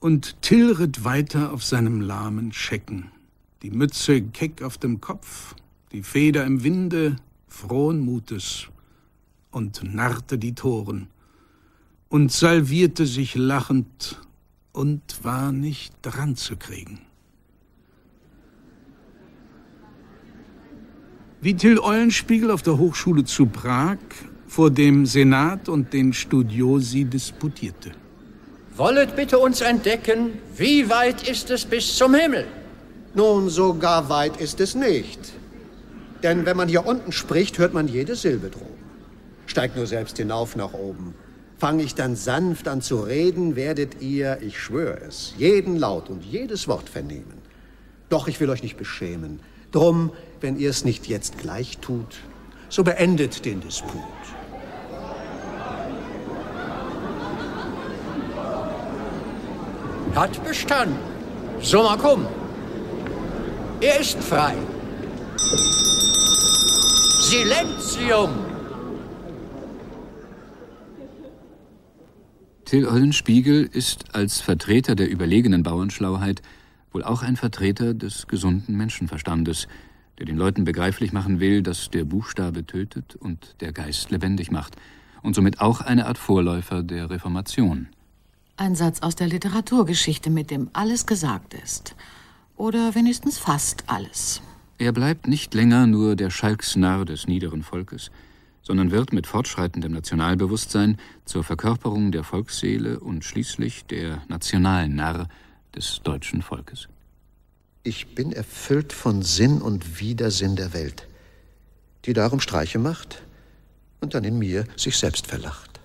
Und Till ritt weiter auf seinem lahmen Schecken, die Mütze keck auf dem Kopf, die Feder im Winde, frohen Mutes, und narrte die Toren und salvierte sich lachend und war nicht dran zu kriegen. Wie Till Eulenspiegel auf der Hochschule zu Prag vor dem Senat und den Studiosi disputierte. Wollet bitte uns entdecken, wie weit ist es bis zum Himmel? Nun, so gar weit ist es nicht. Denn wenn man hier unten spricht, hört man jede Silbe droben. Steigt nur selbst hinauf nach oben. Fang ich dann sanft an zu reden, werdet ihr, ich schwöre es, jeden Laut und jedes Wort vernehmen. Doch ich will euch nicht beschämen. Drum, wenn ihr es nicht jetzt gleich tut, so beendet den Disput. Hat bestanden. So, mal komm. Er ist frei. Silentium! Till Eulenspiegel ist als Vertreter der überlegenen Bauernschlauheit wohl auch ein Vertreter des gesunden Menschenverstandes, der den Leuten begreiflich machen will, dass der Buchstabe tötet und der Geist lebendig macht und somit auch eine Art Vorläufer der Reformation. Ein Satz aus der Literaturgeschichte, mit dem alles gesagt ist. Oder wenigstens fast alles. Er bleibt nicht länger nur der Schalksnarr des niederen Volkes, sondern wird mit fortschreitendem Nationalbewusstsein zur Verkörperung der Volksseele und schließlich der Nationalnarr des deutschen Volkes. Ich bin erfüllt von Sinn und Widersinn der Welt, die darum Streiche macht und dann in mir sich selbst verlacht.